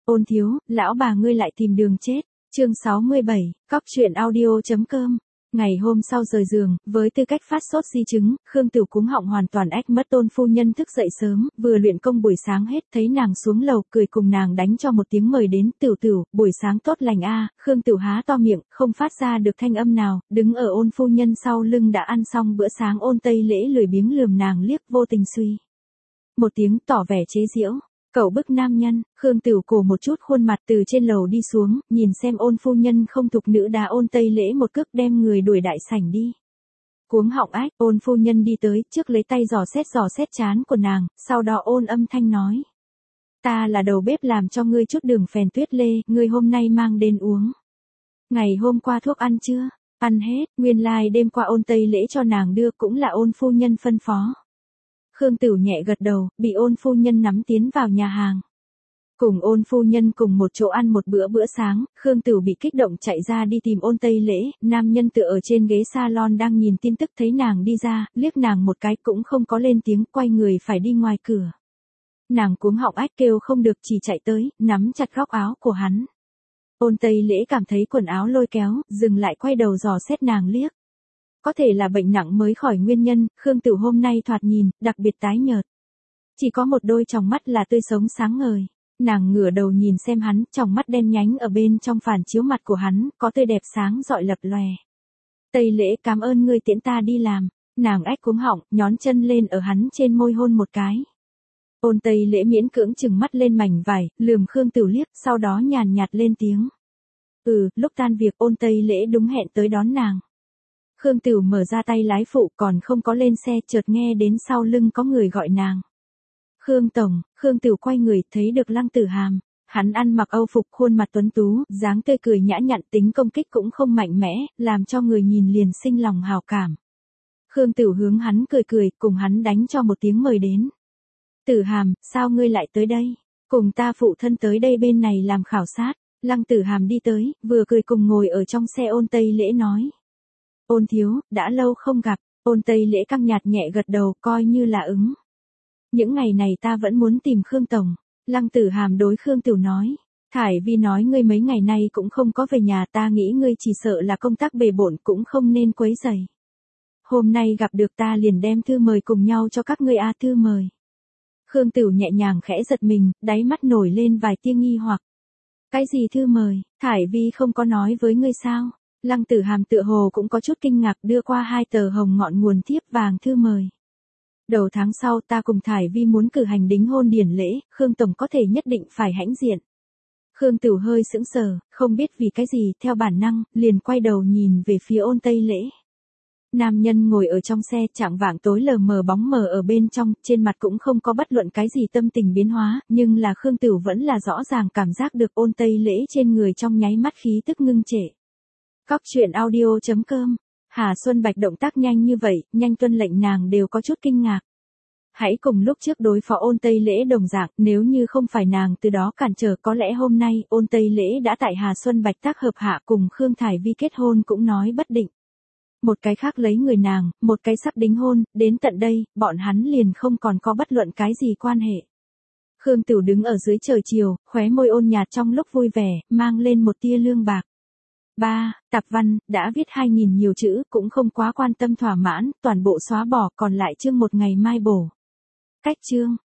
Ôn thiếu, lão bà ngươi lại tìm đường chết. Chương 67, cóc truyện audio.com. Ngày hôm sau rời giường, với tư cách phát sốt di chứng, Khương Tửu cúng họng hoàn toàn ách mất. Tôn phu nhân thức dậy sớm, vừa luyện công buổi sáng hết, thấy nàng xuống lầu, cười cùng nàng đánh cho một tiếng mời đến. Tửu Tửu, buổi sáng tốt lành a. Khương Tửu há to miệng, không phát ra được thanh âm nào, đứng ở Ôn phu nhân sau lưng đã ăn xong bữa sáng. Ôn Tây Lễ lười biếng lườm nàng liếc, vô tình suy một tiếng tỏ vẻ chế giễu. Cậu bức nam nhân. Khương Tửu cổ một chút khuôn mặt từ trên lầu đi xuống, nhìn xem Ôn phu nhân không thục nữ đá Ôn Tây Lễ một cước đem người đuổi đại sảnh đi. Cuống họng ách, Ôn phu nhân đi tới, trước lấy tay dò xét trán của nàng, sau đó ôn âm thanh nói. Ta là đầu bếp làm cho ngươi chút đường phèn tuyết lê, ngươi hôm nay mang đến uống. Ngày hôm qua thuốc ăn chưa? Ăn hết, nguyên lai đêm qua Ôn Tây Lễ cho nàng đưa cũng là Ôn phu nhân phân phó. Khương Tửu nhẹ gật đầu, bị Ôn phu nhân nắm tiến vào nhà hàng. Cùng Ôn phu nhân cùng một chỗ ăn một bữa sáng, Khương Tửu bị kích động chạy ra đi tìm Ôn Tây Lễ. Nam nhân tựa ở trên ghế salon đang nhìn tin tức, thấy nàng đi ra, liếc nàng một cái cũng không có lên tiếng, quay người phải đi ngoài cửa. Nàng cuống họng ách kêu không được, chỉ chạy tới, nắm chặt góc áo của hắn. Ôn Tây Lễ cảm thấy quần áo lôi kéo, dừng lại quay đầu dò xét nàng liếc. Có thể là bệnh nặng mới khỏi nguyên nhân, Khương Tửu hôm nay thoạt nhìn, đặc biệt tái nhợt. Chỉ có một đôi tròng mắt là tươi sống sáng ngời. Nàng ngửa đầu nhìn xem hắn, tròng mắt đen nhánh ở bên trong phản chiếu mặt của hắn, có tươi đẹp sáng rọi lập lòe. Tây Lễ, cảm ơn ngươi tiễn ta đi làm. Nàng ách cuống họng, nhón chân lên ở hắn trên môi hôn một cái. Ôn Tây Lễ miễn cưỡng chừng mắt lên mảnh vải, lườm Khương Tửu liếc, sau đó nhàn nhạt lên tiếng. Lúc tan việc Ôn Tây Lễ đúng hẹn tới đón nàng. Khương Tửu mở ra tay lái phụ, còn không có lên xe, chợt nghe đến sau lưng có người gọi nàng. Khương tổng. Khương Tửu quay người, thấy được Lăng Tử Hàm. Hắn ăn mặc âu phục, khuôn mặt tuấn tú, dáng tươi cười nhã nhặn, tính công kích cũng không mạnh mẽ, làm cho người nhìn liền sinh lòng hào cảm. Khương Tửu hướng hắn cười, cùng hắn đánh cho một tiếng mời đến. Tử Hàm, sao ngươi lại tới đây? Cùng ta phụ thân tới đây bên này làm khảo sát. Lăng Tử Hàm đi tới, vừa cười cùng ngồi ở trong xe Ôn Tây Lễ nói. Ôn thiếu, đã lâu không gặp. Ôn Tây Lễ căng nhạt nhẹ gật đầu, coi như là ứng. Những ngày này ta vẫn muốn tìm Khương tổng. Lăng Tử Hàm đối Khương Tửu nói. Thải Vi nói ngươi mấy ngày nay cũng không có về nhà, ta nghĩ ngươi chỉ sợ là công tác bề bộn, cũng không nên quấy rầy. Hôm nay gặp được ta liền đem thư mời cùng nhau cho các ngươi a. Thư mời. Khương Tửu nhẹ nhàng khẽ giật mình, đáy mắt nổi lên vài tia nghi hoặc. Cái gì thư mời? Thải Vi không có nói với ngươi sao? Lăng Tử Hàm tựa hồ cũng có chút kinh ngạc, đưa qua 2 tờ hồng ngọn nguồn thiếp vàng thư mời. Đầu tháng sau ta cùng Thải Vi muốn cử hành đính hôn điển lễ, Khương tổng có thể nhất định phải hãnh diện. Khương Tửu hơi sững sờ, không biết vì cái gì, theo bản năng, liền quay đầu nhìn về phía Ôn Tây Lễ. Nam nhân ngồi ở trong xe, chạng vạng tối lờ mờ bóng mờ ở bên trong, trên mặt cũng không có bất luận cái gì tâm tình biến hóa, nhưng là Khương Tửu vẫn là rõ ràng cảm giác được Ôn Tây Lễ trên người trong nháy mắt khí tức ngưng trệ. Cóc truyện audio.com. Hà Xuân Bạch động tác nhanh như vậy, nhanh tuân lệnh nàng đều có chút kinh ngạc. Hãy cùng lúc trước đối phó Ôn Tây Lễ đồng dạng, nếu như không phải nàng từ đó cản trở, có lẽ hôm nay Ôn Tây Lễ đã tại Hà Xuân Bạch tác hợp hạ cùng Khương Thải Vi kết hôn cũng nói bất định. Một cái khác lấy người nàng, một cái sắp đính hôn, đến tận đây, bọn hắn liền không còn có bất luận cái gì quan hệ. Khương Tửu đứng ở dưới trời chiều, khóe môi ôn nhạt trong lúc vui vẻ, mang lên một tia lương bạc. Tạp văn, đã viết 2.000 nhiều chữ, cũng không quá quan tâm thỏa mãn, toàn bộ xóa bỏ, còn lại chương một ngày mai bổ. Cách chương.